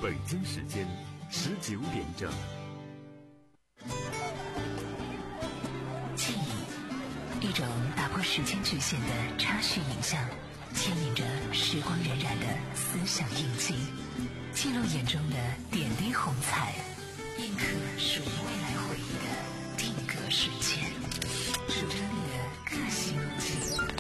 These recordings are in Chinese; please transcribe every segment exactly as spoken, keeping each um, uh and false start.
北京时间十九点整。 记忆，一种打破时间局限的插叙影像，牵引着时光荏苒的思想印记，记录眼中的点滴红彩，印刻属于未来回忆的定格瞬间，数着你的个性记忆。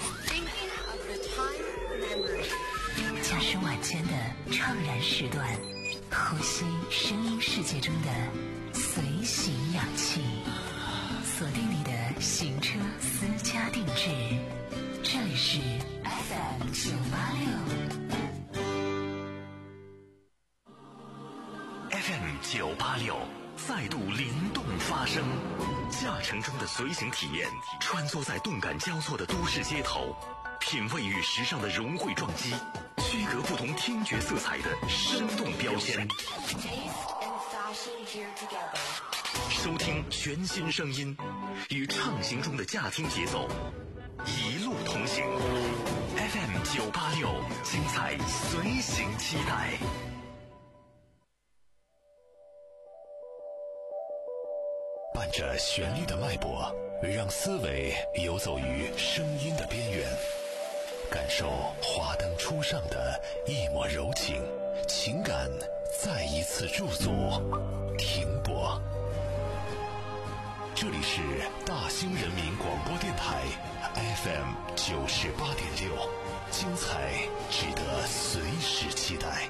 驾驶晚间的怅然时段，呼吸声音世界中的随行氧气，锁定你的行车私家定制，这里是 F M 九八六 F M 九八六再度灵动发声，驾乘中的随行体验，穿梭在动感交错的都市街头，品味与时尚的融汇撞击，区隔不同听觉色彩的生动标签，收听全新声音，与畅行中的驾听节奏一路同行。 F M 九八六，精彩随行期待。伴着旋律的脉搏，让思维游走于声音的边缘，感受华灯初上的一抹柔情，情感再一次驻足停泊。这里是大兴人民广播电台 F M 九十八点六，精彩值得随时期待。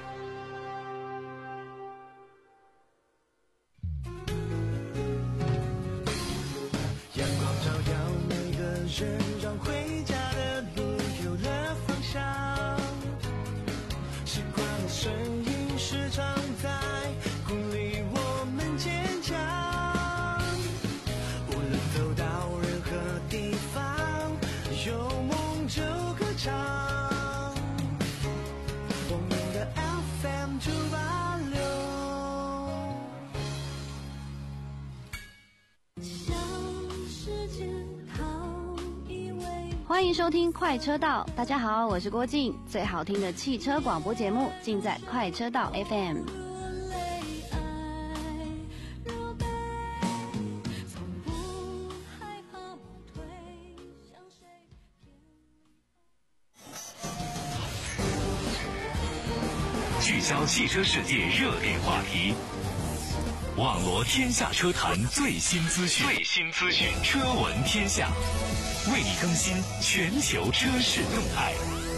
阳光照耀每个人，让回家的路有了方向。习惯的声音时常在鼓励我们坚强。无论走到任何地方，有梦就歌唱。我们的 F M 九八六。 欢迎收听快车道，大家好，我是郭靖，最好听的汽车广播节目尽在快车道 F M。 聚焦汽车世界热点话题，网罗天下车坛最新资讯，最新资讯，车闻天下，为你更新全球车市动态。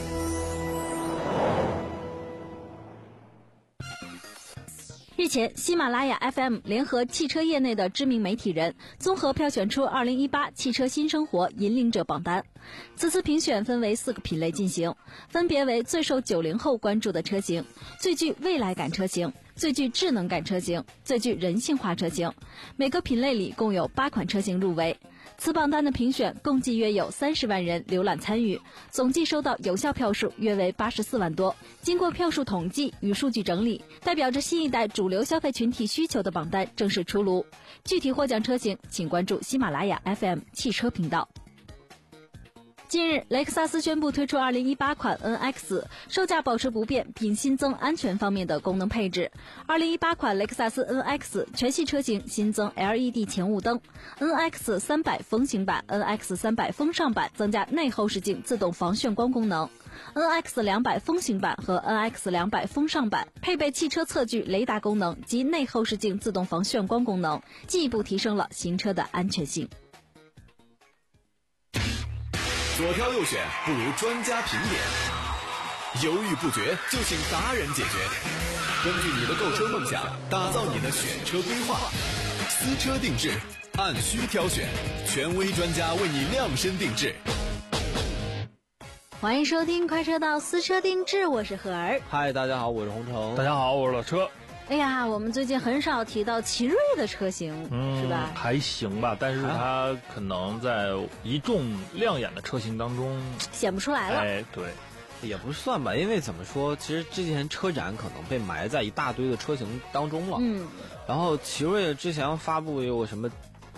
日前，喜马拉雅 F M 联合汽车业内的知名媒体人，综合票选出二零一八汽车新生活引领者榜单。此次评选分为四个品类进行，分别为最受九零后关注的车型、最具未来感车型、最具智能感车型、最具人性化车型。每个品类里共有八款车型入围。此榜单的评选共计约有三十万人浏览参与，总计收到有效票数约为八十四万多。经过票数统计与数据整理，代表着新一代主流消费群体需求的榜单正式出炉。具体获奖车型，请关注喜马拉雅 F M 汽车频道。近日，雷克萨斯宣布推出二零一八款 N X， 售价保持不变，并新增安全方面的功能配置。二零一八款雷克萨斯 N X 全系车型新增 L E D 前雾灯， N X 三百风行版、N X 三百风尚版增加内后视镜自动防眩光功能， N X 两百风行版和 N X 两百风尚版配备汽车测距雷达功能及内后视镜自动防眩光功能，进一步提升了行车的安全性。 左挑右选不如专家评点，犹豫不决就请达人解决。根据你的购车梦想，打造你的选车规划，私车定制，按需挑选，权威专家为你量身定制。 欢迎收听快车道私车定制，我是何儿。 嗨，大家好，我是洪城。 大家好，我是老车。 哎呀，我们最近很少提到奇瑞的车型， 嗯， 是吧？ 还行吧，但是它可能在一众亮眼的车型当中显不出来了。 哎，对， 也不算吧，因为怎么说，其实之前车展可能被埋在一大堆的车型当中了。 嗯， 然后奇瑞之前发布有什么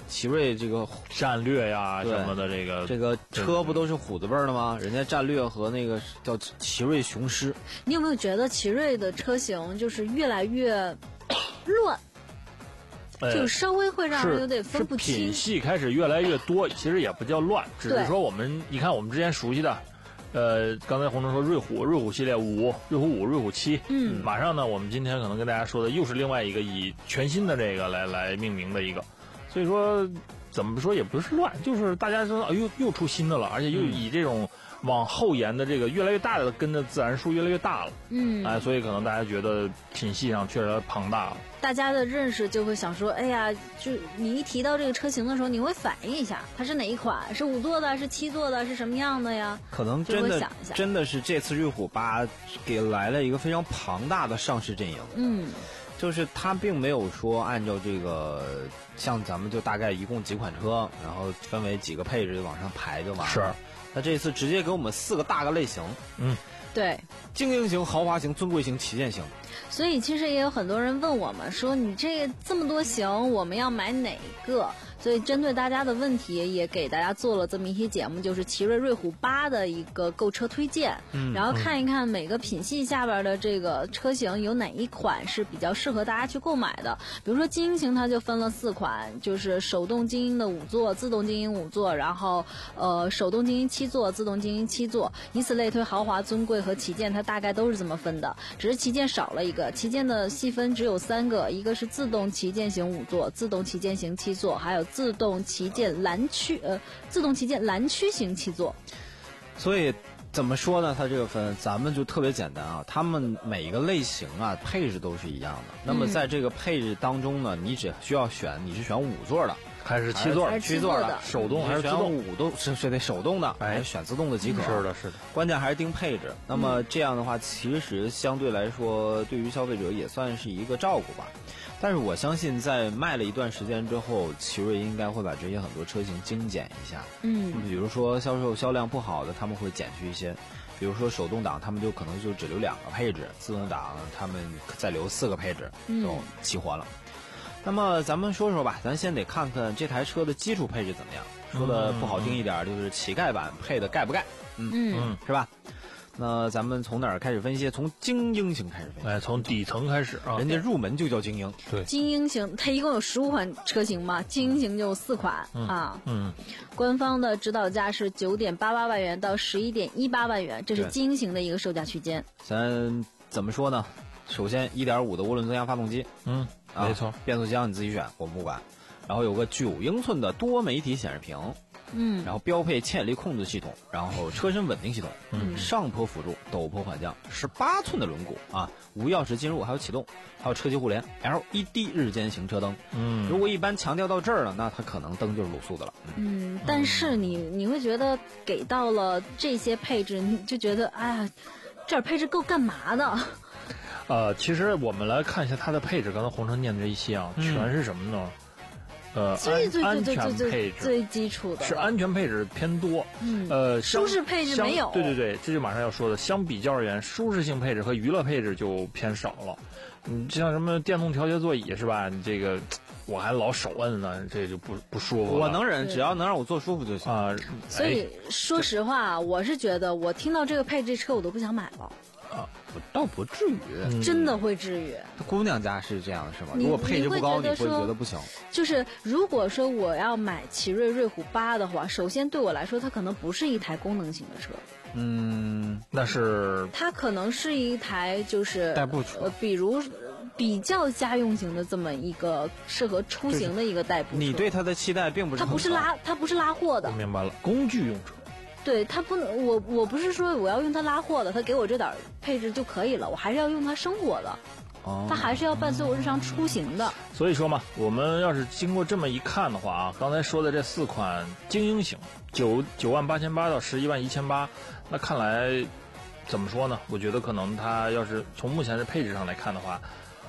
奇瑞这个战略呀什么的，这个这个车不都是虎子辈儿的吗？人家战略和那个叫奇瑞雄狮。 你有没有觉得奇瑞的车型就是越来越乱？就稍微会让人有点分不清。 是品系开始越来越多，其实也不叫乱，只是说我们你看我们之前熟悉的，呃，刚才洪城说瑞虎，瑞虎系列五，瑞虎五，瑞虎七， 嗯， 马上呢，我们今天可能跟大家说的又是另外一个以全新的这个来来命名的一个，所以说怎么说也不是乱，就是大家说哎呦又出新的了，而且又以这种往后延的这个越来越大的跟着自然数越来越大了， 嗯， 哎，所以可能大家觉得品系上确实庞大了。 大家的认识就会想说，哎呀，就你一提到这个车型的时候，你会反应一下，它是哪一款？是五座的，是七座的，是什么样的呀？ 可能真的真的是这次瑞虎八给来了一个非常庞大的上市阵营。 嗯， 就是它并没有说按照这个像咱们就大概一共几款车，然后分为几个配置就往上排就完了。 是， 它这次直接给我们四个大个类型。 嗯， 对， 精英型、豪华型、尊贵型、旗舰型。 所以其实也有很多人问我们说，你这这么多型，我们要买哪个？所以针对大家的问题，也给大家做了这么一期节目，就是奇瑞瑞虎八的一个购车推荐， 嗯， 然后看一看每个品系下边的这个车型有哪一款是比较适合大家去购买的。比如说精英型，它就分了四款，就是手动精英的五座，自动精英五座，然后呃手动精英七座，自动精英七座，以此类推，豪华、尊贵和旗舰它大概都是这么分的，只是旗舰少了一个，旗舰的细分只有三个，一个是自动旗舰型五座，自动旗舰型七座，还有自动旗舰蓝区呃，自动旗舰蓝区型七座。 所以怎么说呢？它这个分，咱们就特别简单啊。他们每一个类型啊，配置都是一样的。那么在这个配置当中呢，你只需要选你是选五座的， 还是七座还是七座的， 手动还是自动？ 五都是是得手动的，还是选自动的即可。 是的，是的。 关键还是盯配置。那么这样的话，其实相对来说，对于消费者也算是一个照顾吧。但是我相信，在卖了一段时间之后，奇瑞应该会把这些很多车型精简一下。 嗯， 比如说销售销量不好的，他们会减去一些。比如说手动挡，他们就可能就只留两个配置；自动挡他们再留四个配置，就齐活了。嗯、那么咱们说说吧，咱先得看看这台车的基础配置怎么样。说的不好听一点，就是乞丐版配的盖不盖？嗯嗯， 是吧？那咱们从哪儿开始分析？从精英型开始分析。 哎，从底层开始啊， 人家入门就叫精英。 对， 精英型它一共有十五款车型嘛，精英型就有四款、 嗯、 啊。 嗯， 官方的指导价是九点八八万元到十一点一八万元，这是精英型的一个售价区间。 咱怎么说呢？首先，一点五的涡轮增压发动机， 嗯， 啊、 没错， 变速箱你自己选，我们不管。然后有个九英寸的多媒体显示屏。 嗯， 然后标配牵引力控制系统，然后车身稳定系统， 嗯， 上坡辅助，陡坡缓降，十八寸的轮毂啊，无钥匙进入，还有启动，还有车机互联 ，L E D 日间行车灯。 嗯， 如果一般强调到这儿了，那它可能灯就是卤素的了。 嗯，嗯但是你你会觉得给到了这些配置，你就觉得哎呀，这点配置够干嘛的？ 呃，其实我们来看一下它的配置，刚才洪城念的这一些啊， 嗯、 全是什么呢？呃， 最最最最最最最基础的是安全配置偏多， 嗯， 呃， 舒适配置没有， 对对对，这就马上要说的，相比较而言，舒适性配置和娱乐配置就偏少了。你像什么电动调节座椅是吧？你这个我还老手摁呢，这就不不舒服了。 我能忍，只要能让我坐舒服就行啊。 所以说实话，我是觉得我听到这个配置车我都不想买了。 啊，倒不至于、 嗯，真的会至于。 姑娘家是这样是吗？如果配置不高，你会觉得不行。 就是如果说我要买奇瑞瑞虎八的话，首先对我来说，它可能不是一台功能型的车。 嗯， 那是它可能是一台就是代步车， 呃，比如比较家用型的这么一个适合出行的一个代步车。 你对它的期待并不是它不是拉，它不是拉货的。 我明白了，工具用车。 对，它不能，我我不是说我要用它拉货的，它给我这点配置就可以了，我还是要用它生活的， 哦， 它还是要伴随我日常出行的。 所以说嘛，我们要是经过这么一看的话啊，刚才说的这四款精英型，九九万八千八到十一万一千八，那看来怎么说呢？我觉得可能它要是从目前的配置上来看的话，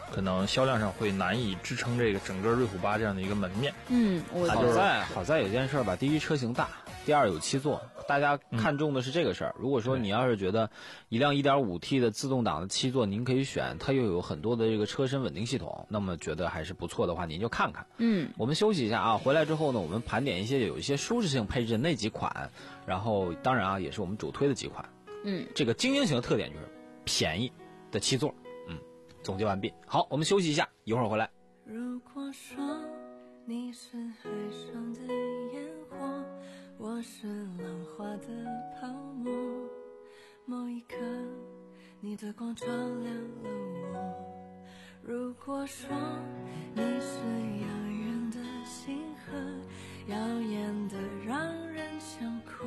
可能销量上会难以支撑这个整个瑞虎八这样的一个门面。 嗯，我好在好在有件事吧，第一车型大，第二有七座，大家看重的是这个事儿。嗯、如果说你要是觉得一辆 一点五 T 的自动挡的七座您可以选，它又有很多的这个车身稳定系统，那么觉得还是不错的话，您就看看。 嗯， 我们休息一下啊，回来之后呢，我们盘点一些有一些舒适性配置的那几款，然后当然啊，也是我们主推的几款。 嗯， 这个精英型的特点就是便宜的七座。嗯，总结完毕。好，我们休息一下，一会儿回来。 如果说你是海上的烟火，我是浪花的泡沫，某一刻你的光照亮了我。如果说你是遥远的星河，耀眼的让人想哭，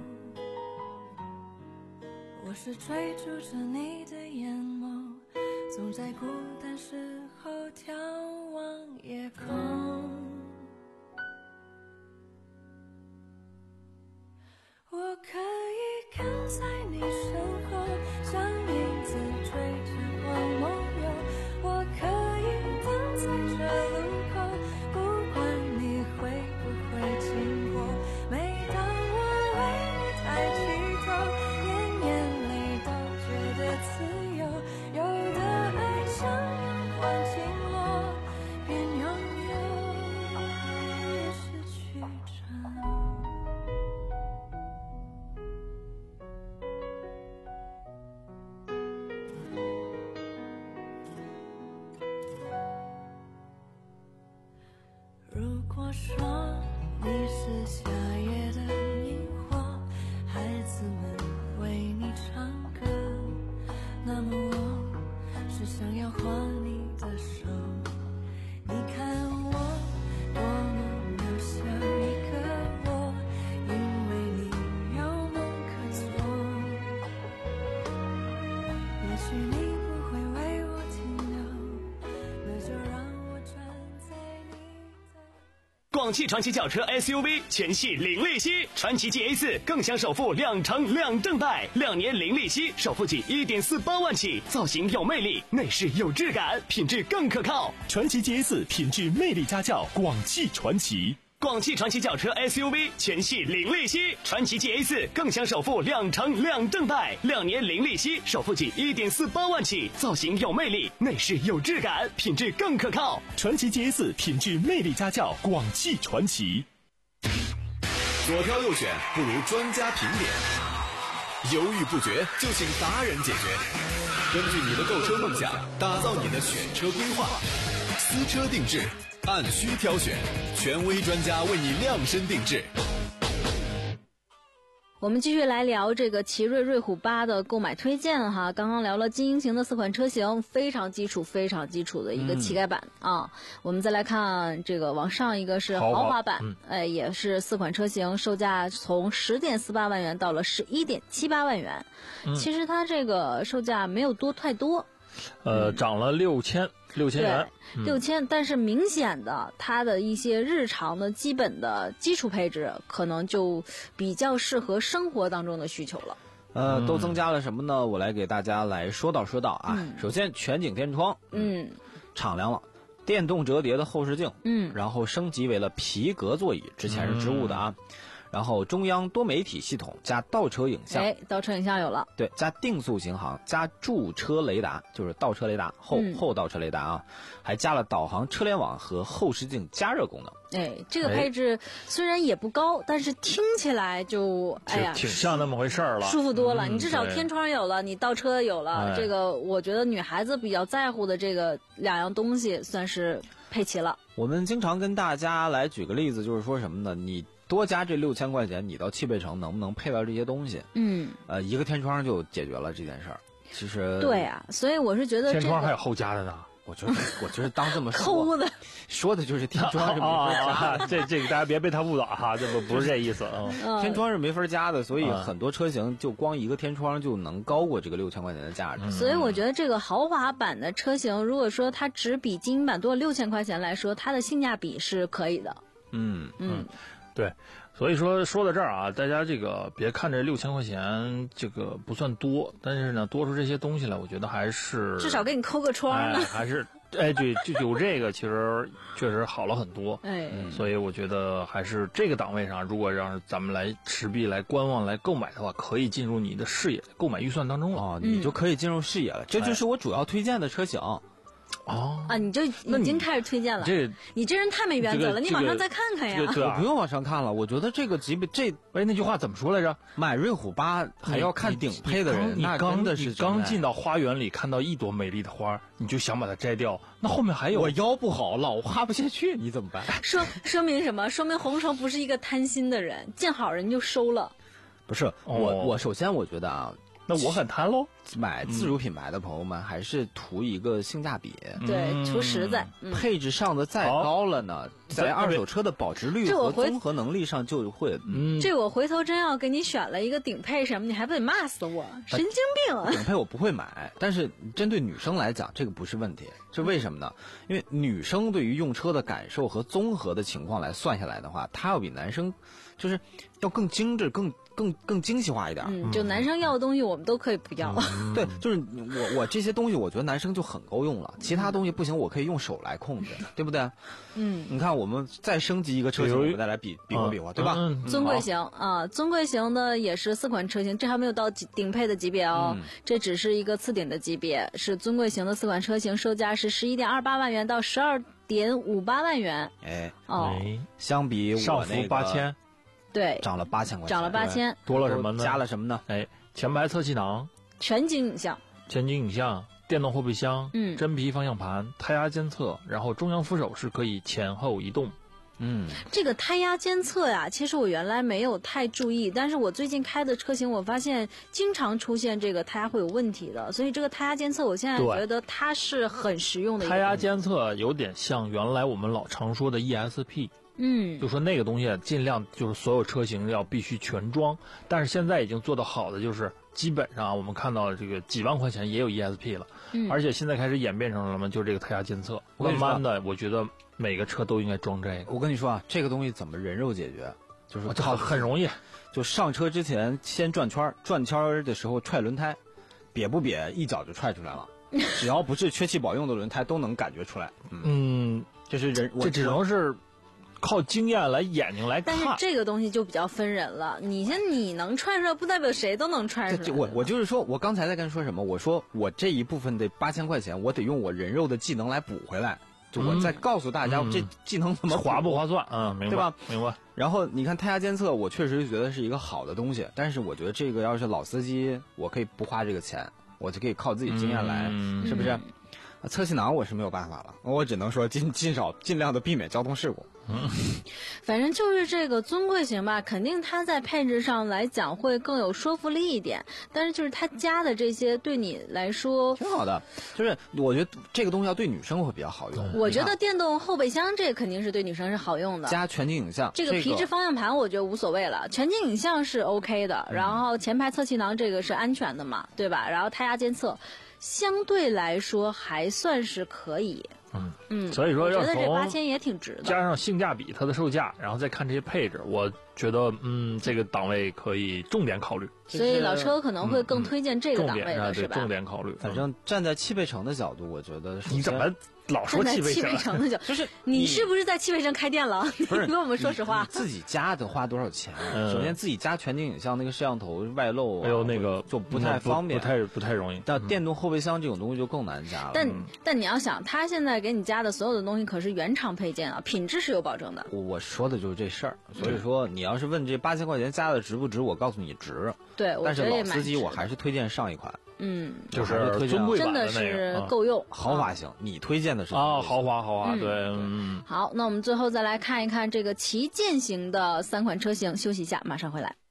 我是追逐着你的眼眸，总在孤单时候眺望夜空。我可以跟在你身后，像影子追着我梦游。我可以等在这路口，不管你会不会经过。每当我为你抬起头，连眼泪都觉得自由。有的爱像阳光倾落，边拥有边失去着。如果说你是夏夜的萤火，孩子们为你唱歌，那么我是想要握你的手。你看我多么渺小一个我，因为你有梦可做。也许你不会为我停留，那就让我站在你的。 广汽传祺轿车 S U V 全系零利息，传祺 G A 四更享首付两成两正贷，两年零利息，首付仅 一点四八万起，造型有魅力，内饰有质感，品质更可靠。 传祺 G A 四品质魅力家轿，广汽传祺。 广汽传祺轿车 S U V 全系零利息，传祺 G A 四更享首付两成两正贷，两年零利息，首付仅 一点四八万起，造型有魅力，内饰有质感，品质更可靠。 传祺 G A 四品质魅力家轿，广汽传祺。 左挑右选不如专家评点，犹豫不决就请达人解决。根据你的购车梦想，打造你的选车规划，私车定制，按需挑选，权威专家为你量身定制。 我们继续来聊这个奇瑞瑞虎八的购买推荐哈。刚刚聊了精英型的四款车型，非常基础非常基础的一个乞丐版、嗯、啊。我们再来看这个往上一个是豪华版，嗯、哎，也是四款车型，售价从十点四八万元到了十一点七八万元、嗯。其实它这个售价没有多太多， 呃，涨了六千六千元。 六千，但是明显的，它的一些日常的基本的基础配置，可能就比较适合生活当中的需求了。 呃，都增加了什么呢？我来给大家来说道说道啊。嗯、首先，全景天窗， 嗯， 敞亮了，电动折叠的后视镜， 嗯， 然后升级为了皮革座椅，之前是织物的啊。嗯，然后中央多媒体系统加倒车影像， 哎，倒车影像有了， 对，加定速巡航，加驻车雷达，就是倒车雷达后、嗯、后倒车雷达啊，还加了导航车联网和后视镜加热功能。 哎，这个配置虽然也不高，哎、但是听起来就哎呀， 挺像那么回事儿了， 舒服多了。 嗯、 你至少天窗有了，你倒车有了， 哎、 这个我觉得女孩子比较在乎的这个两样东西算是配齐了。 我们经常跟大家来举个例子，就是说什么呢？你多加这六千块钱，你到汽配城能不能配到这些东西？ 嗯， 呃，一个天窗就解决了这件事儿。其实对啊，所以我是觉得、这个、 天窗还有后加的呢。 我觉得，我觉得当这么说， 抠的， 说的就是天窗是没法加的。 啊啊、这这个大家别被他误导哈，这不不是这意思啊、 嗯。天窗是没法加的，所以很多车型就光一个天窗就能高过这个六千块钱的价值。 嗯、所以我觉得这个豪华版的车型，如果说它只比精英版多六千块钱来说，它的性价比是可以的。 嗯嗯， 对。所以说说到这儿啊，大家这个别看这六千块钱这个不算多，但是呢，多出这些东西来，我觉得还是至少给你抠个窗呢、 哎，还是哎，对，就有这个，其实确实好了很多。 哎， 所以我觉得还是这个档位上，如果让咱们来持币来观望来购买的话，可以进入你的视野购买预算当中了。 哦，你就可以进入视野了，这就是我主要推荐的车型。 哦啊，你就已经开始推荐了。 这你这人太没原则了， 这个、 你往上再看看呀。 这个、 我不用往上看了，我觉得这个级别这哎那句话怎么说来着？ 买瑞虎八还要看顶配的人， 你那真的是你刚进到花园里看到一朵美丽的花，你就想把它摘掉，那后面还有。 我腰不好，老花不下去，你怎么办？ 说说明什么？说明红城不是一个贪心的人，见好人就收了。 不是、哦、我，我首先我觉得啊。 那我很贪喽。 买自主品牌的朋友们还是图一个性价比， 嗯、对，图实在。 嗯、配置上的再高了呢，在二手车的保值率和综合能力上就会。 嗯，这我回头真要给你选了一个顶配什么，你还不得骂死我？神经病啊！ 顶配我不会买，但是针对女生来讲，这个不是问题。这为什么呢？因为女生对于用车的感受和综合的情况来算下来的话，她要比男生就是要更精致、更。更更精细化一点， 嗯，就男生要的东西我们都可以不要。 嗯、对，就是我我这些东西我觉得男生就很够用了，其他东西不行，我可以用手来控制，对不对？ 嗯， 你看我们再升级一个车型，我们再来比比划比划，对吧？ 嗯、 尊贵型啊，尊贵型的也是四款车型，这还没有到顶配的级别哦，嗯、这只是一个次顶的级别，是尊贵型的四款车型，售价是十一点二八万元到十二点五八万元。 哎， 哦， 相比我那个八千。 对， 涨了八千块钱， 涨了八千， 多了什么呢？ 加了什么呢？ 哎，前排侧气囊、 全景影像、 全景影像、电动后备箱、 嗯， 真皮方向盘、胎压监测，然后中央扶手是可以前后移动。 嗯， 这个胎压监测呀，其实我原来没有太注意，但是我最近开的车型，我发现经常出现这个胎压会有问题的，所以这个胎压监测，我现在觉得它是很实用的一个。 胎压监测有点像原来我们老常说的 E S P。 嗯， 就说那个东西尽量就是所有车型要必须全装，但是现在已经做得好的就是基本上我们看到这个几万块钱也有 E S P 了， 嗯， 而且现在开始演变成了嘛，就这个胎压监测，慢慢的我觉得每个车都应该装这个。 我跟你说啊，这个东西怎么人肉解决？就是靠很容易， 就上车之前先转圈，转圈的时候踹轮胎，瘪不瘪一脚就踹出来了，只要不是缺气保用的轮胎都能感觉出来。 嗯，嗯这是人， 这只能是。靠经验来眼睛来看， 但是这个东西就比较分人了。你先你能踹出来，不代表谁都能踹出来。 我我就是说，我刚才在跟你说什么？我说我这一部分的八千块钱，我得用我人肉的技能来补回来。就我再告诉大家， 嗯、 这技能怎么划不划算？嗯，明白， 对吧？ 明白。 然后你看胎压监测，我确实觉得是一个好的东西，但是我觉得这个要是老司机，我可以不花这个钱，我就可以靠自己经验来， 嗯、 是不是？侧气囊我是没有办法了，我只能说尽尽少尽量的避免交通事故。 嗯， 反正就是这个尊贵型吧，肯定它在配置上来讲会更有说服力一点，但是就是它加的这些对你来说挺好的，就是我觉得这个东西要对女生会比较好用。 我觉得电动后备箱这肯定是对女生是好用的， 加全景影像， 这个皮质方向盘我觉得无所谓了，全景影像是 OK 的，然后前排侧气囊这个是安全的嘛，对吧？然后胎压监测相对来说还算是可以。 嗯嗯， 所以说要觉得这八千也挺值的， 加上性价比它的售价，然后再看这些配置，我觉得嗯这个档位可以重点考虑。 所以老车可能会更推荐这个档位的、 嗯、 是吧？ 重点考虑。 反正站在汽配城的角度，我觉得你怎么老说汽配城？ 汽配城的角度就是你是不是在汽配城开店了？ 不是， 你跟我们说实话。 自己家得花多少钱？ 嗯、 首先自己家全景影像那个摄像头外露、啊， 还有那个就不太方便， 不太不太容易。 但电动后备箱这种东西就更难加了。 但、 嗯、 但你要想，他现在给你加的所有的东西可是原厂配件啊，品质是有保证的。 我我说的就是这事儿，所以说你要是问这八千块钱加的值不值，我告诉你值。 对， 但是老司机我还是推荐上一款， 嗯， 就是推荐尊贵版真的是够用， 豪华型。你推荐的是啊，豪华豪华， 嗯、 对，嗯。 好，那我们最后再来看一看这个旗舰型的三款车型，休息一下，马上回来。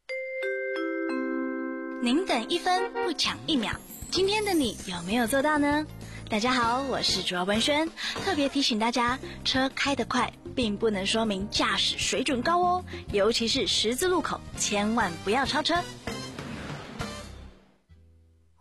您等一分不抢一秒，今天的你有没有做到呢？大家好，我是主要文轩，特别提醒大家，车开得快并不能说明驾驶水准高哦，尤其是十字路口，千万不要超车。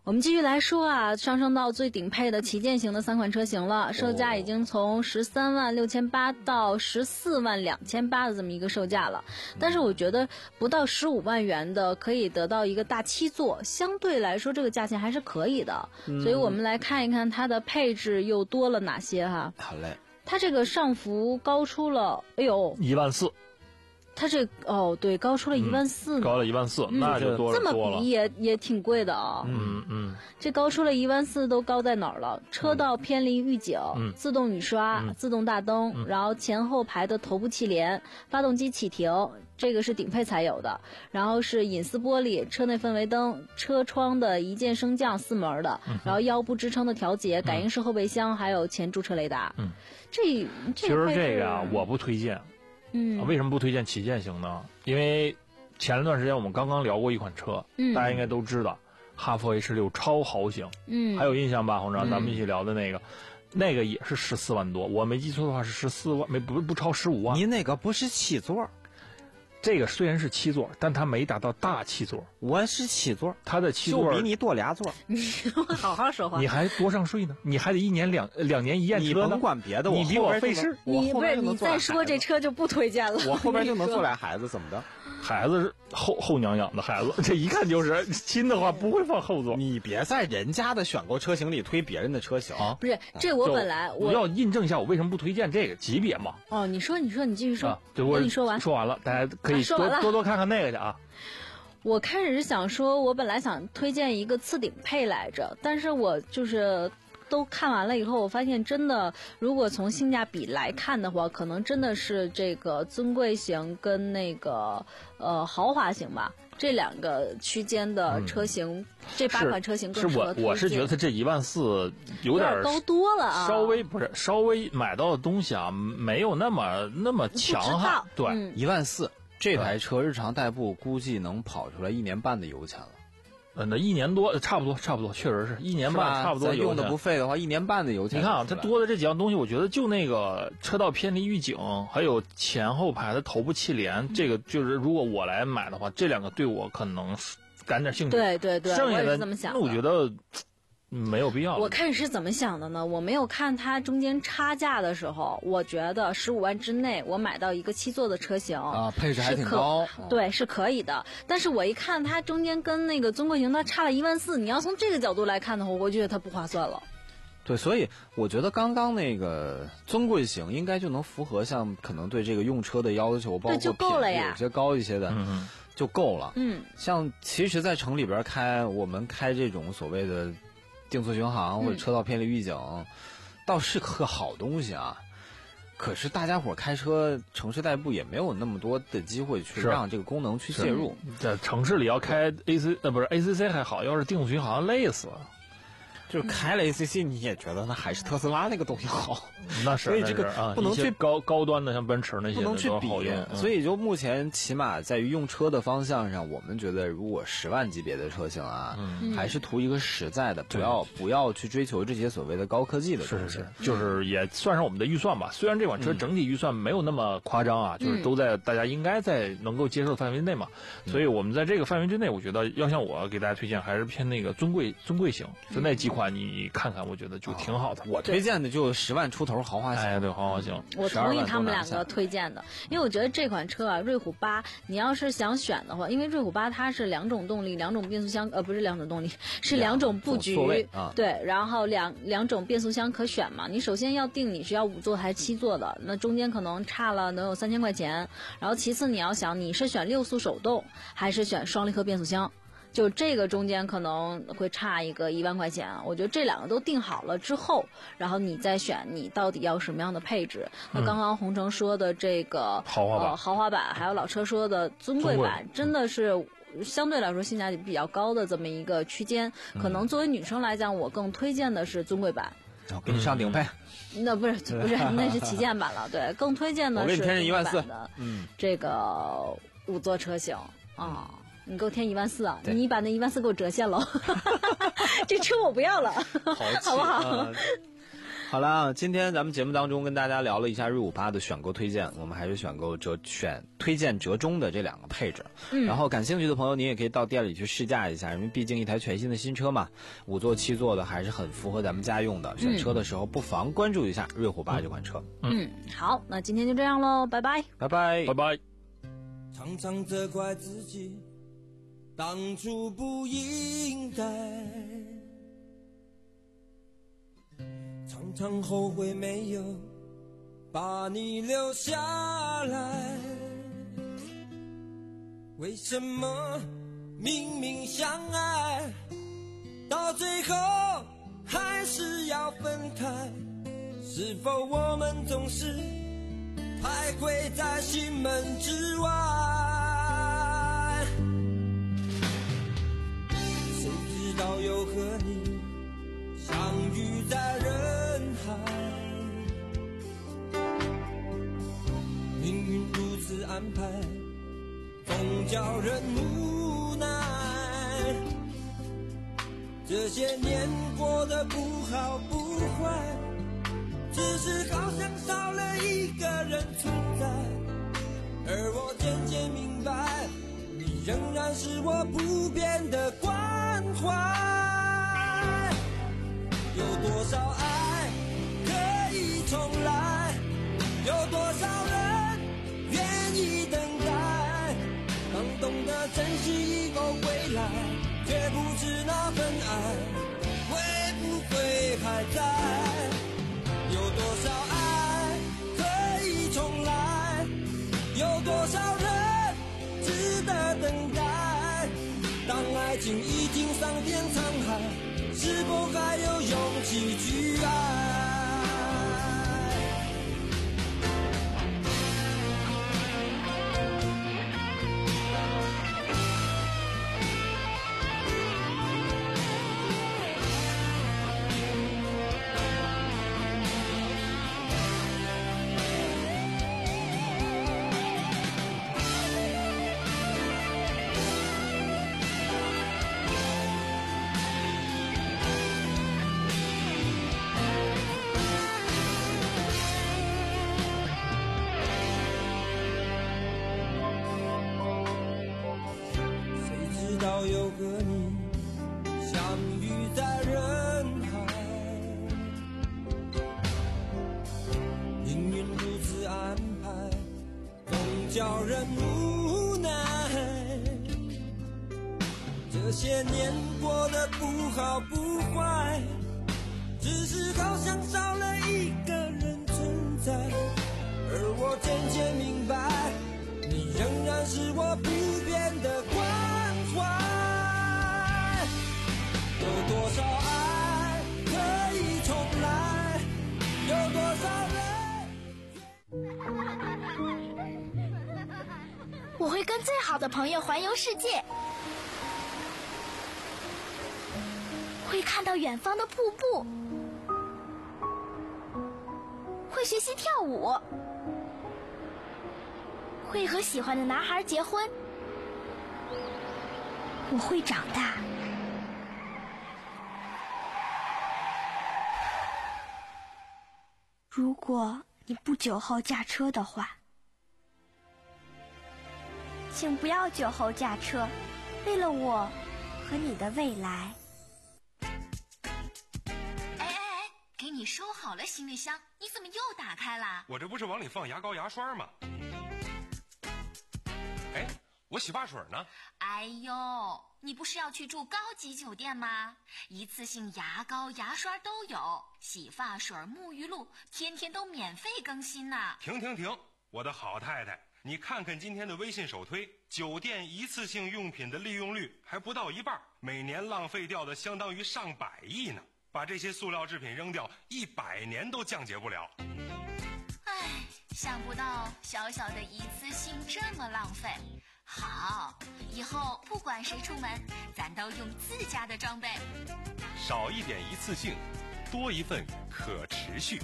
我们继续来说啊，上升到最顶配的旗舰型的三款车型了，售价已经从十三万六千八到十四万两千八的这么一个售价了。但是我觉得不到十五万元的可以得到一个大七座，相对来说这个价钱还是可以的。嗯、所以我们来看一看它的配置又多了哪些哈。 好嘞， 它这个上浮高出了，哎呦， 一万四。 它这哦对，高出了一万四、 嗯，高了一万四、嗯，那就多了这么多了， 比也也挺贵的啊。 嗯嗯， 这高出了一万四，都高在哪儿了？车道偏离预警、 嗯、 自动雨刷、 嗯、 自动大灯、 嗯， 然后前后排的头部气帘、发动机启停，这个是顶配才有的。然后是隐私玻璃、车内氛围灯、车窗的一键升降四门的， 嗯、 然后腰部支撑的调节、感应式后备箱，还有前驻车雷达。 嗯， 这其实这个啊，我不推荐。 嗯， 为什么不推荐旗舰型呢？因为前一段时间我们刚刚聊过一款车， 嗯， 大家应该都知道，哈弗 H 六超豪型， 嗯， 还有印象吧？红章，咱们一起聊的那个，嗯、那个也是十四万多，我没记错的话是十四万，没不不超十五万。 您那个不是七座？ 这个虽然是七座，但它没达到大七座。 我是七座， 它的七座就比你多俩座。 你好好说话。 你还多上税呢，你还得一年两两年一验车呢。 你甭管别的， 你比我费事。 你不是你再说这车就不推荐了。 我后边就能坐俩孩子，怎么的？ 孩子是后后娘养的孩子，这一看就是亲的话不会放后座。 你别在人家的选购车型里推别人的车型啊！ 不是，这我本来我要印证一下我为什么不推荐这个级别嘛。 哦，你说你说你继续说， 啊、对我你说完说完了，大家可以多、啊、多多看看那个去啊。 我开始是想说，我本来想推荐一个次顶配来着，但是我就是都看完了以后，我发现真的，如果从性价比来看的话，可能真的是这个尊贵型跟那个呃豪华型吧，这两个区间的车型，嗯、这八款车型更适合推荐。 是我我是觉得这一万四有点高多了啊， 稍微不是稍微买到的东西啊，没有那么那么强悍。对， 嗯、 一万四。这台车日常代步估计能跑出来一年半的油钱了， 呃，那一年多差不多，差不多，确实是一年半，差不多用的不费的话，一年半的油钱。 你看啊，它多的这几样东西，我觉得就那个车道偏离预警，还有前后排的头部气帘，嗯、这个就是如果我来买的话，这两个对我可能感点兴趣。 对对对， 剩下的这么想的， 那我觉得。没有必要。 我开始是怎么想的呢？我没有看它中间差价的时候，我觉得十五万之内我买到一个七座的车型啊，配置还挺高， 对，是可以的。但是我一看它中间跟那个尊贵型它差了一万四，你要从这个角度来看的话，我觉得它不划算了。 对，所以我觉得刚刚那个尊贵型应该就能符合像可能对这个用车的要求，包括品质有些高一些的。 嗯就够了。 嗯， 像其实，在城里边开，我们开这种所谓的定速巡航或者车道偏离预警，嗯、倒是个好东西啊。可是大家伙开车城市代步也没有那么多的机会去让这个功能去介入。 在城市里要开 A C 呃不是 A C C 还好，要是定速巡航累死了。 就是开了 A C C， 你也觉得那还是特斯拉那个东西好， 那是， 所以这个不能去、 啊、高高端的像奔驰那些不能去比、 嗯。 所以就目前起码在于用车的方向上，我们觉得如果十万级别的车型啊， 嗯、 还是图一个实在的，不要不要去追求这些所谓的高科技的东西。 是是是，就是也算上我们的预算吧。虽然这款车整体预算没有那么夸张啊，嗯、就是都在大家应该在能够接受的范围内嘛。嗯、所以我们在这个范围之内，我觉得要像我给大家推荐，还是偏那个尊贵尊贵型，就那几款你看看。我觉得就挺好的， 哦、我推荐的就十万出头豪华型， 哎，对，豪华型， 我同意他们两个推荐的，因为我觉得这款车啊，瑞虎八，你要是想选的话，因为瑞虎八它是两种动力，两种变速箱，呃，不是两种动力，是两种布局， 啊、 对，然后两两种变速箱可选嘛。你首先要定你是要五座还是七座的，那中间可能差了能有三千块钱。然后其次你要想你是选六速手动还是选双离合变速箱。就这个中间可能会差一个一万块钱，我觉得这两个都定好了之后，然后你再选你到底要什么样的配置。那、嗯、刚刚洪城说的这个豪华版、 呃、豪华版，还有老车说的尊贵版，真的是相对来说性价比比较高的这么一个区间。 嗯、 可能作为女生来讲，我更推荐的是尊贵版。 我、哦、给你上顶配。 嗯、那不是不是，那是旗舰版了。对，更推荐的是尊贵版的这个五座车型啊。你给我添一万四啊！你把那一万四给我折现了，这车我不要了， 好好不好？ 呃、 好了，今天咱们节目当中跟大家聊了一下锐五八的选购推荐，我们还是选购折选推荐折中的这两个配置。嗯，然后感兴趣的朋友，您也可以到店里去试驾一下，因为毕竟一台全新的新车嘛，五座七座的还是很符合咱们家用的。选车的时候不妨关注一下锐虎八这款车。 嗯，好，那今天就这样喽，拜拜， 拜拜， 拜拜。 常常责怪自己当初不应该，常常后悔没有把你留下来。为什么明明相爱，到最后还是要分开？是否我们总是徘徊在心门之外？谁知道又和你相遇在人海，命运如此安排，总叫人无奈。这些年过得不好不坏，只是好像少了一个人存在，而我渐渐明白，你仍然是我不变的关怀。有多少爱可以重来，有多少人愿意等待，当懂得珍惜以后回来，却不知那份爱会不会还在。有多少爱可以重来，有多少人值得等待，当爱情已经桑田沧海，是否还有勇气去爱？又和你相遇在人海，命运如此安排，总叫人无奈。这些年过得不好不坏，只是好像少了一个人存在，而我渐渐明白，你仍然是我不变的关怀。有多少爱可以重来，有多少人。我会跟最好的朋友环游世界，会看到远方的瀑布，会学习跳舞，会和喜欢的男孩结婚。我会长大。如果你不久后驾车的话，请不要酒后驾车，为了我和你的未来。 哎哎哎，给你收好了行李箱，你怎么又打开了？ 我这不是往里放牙膏牙刷吗？哎，我洗发水呢？ 哎呦，你不是要去住高级酒店吗？一次性牙膏牙刷都有，洗发水沐浴露天天都免费更新呢。 停停停，我的好太太，你看看今天的微信首推，酒店一次性用品的利用率还不到一半，每年浪费掉的相当于上百亿呢。把这些塑料制品扔掉，一百年都降解不了。 唉，想不到小小的一次性这么浪费。好，以后不管谁出门，咱都用自家的装备。 少一点一次性，多一份可持续。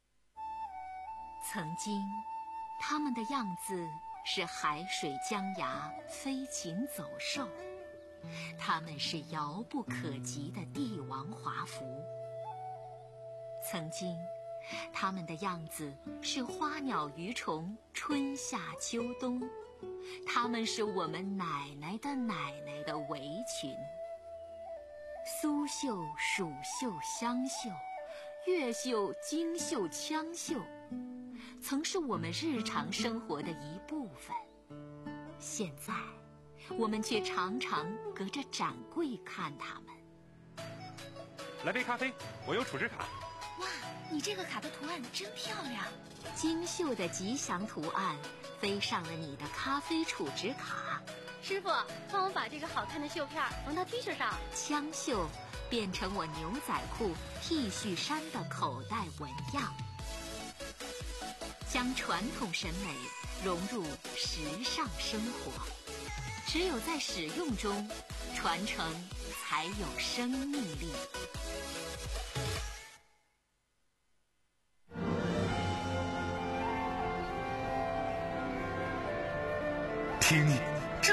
曾经，他们的样子是海水江崖，飞禽走兽。他们是遥不可及的帝王华服。 曾经它们的样子是花鸟鱼虫，春夏秋冬，它们是我们奶奶的奶奶的围裙。苏绣、蜀绣、湘绣、越绣、京绣、羌绣，曾是我们日常生活的一部分。现在我们却常常隔着展柜看它们。 来杯咖啡，我有储值卡。 哇，你这个卡的图案真漂亮！ 京绣的吉祥图案飞上了你的咖啡储值卡。 师傅，帮我把这个好看的绣片缝到 T 恤上。 羌绣变成我牛仔裤、T 恤衫的口袋纹样，将传统审美融入时尚生活。只有在使用中，传承才有生命力。 听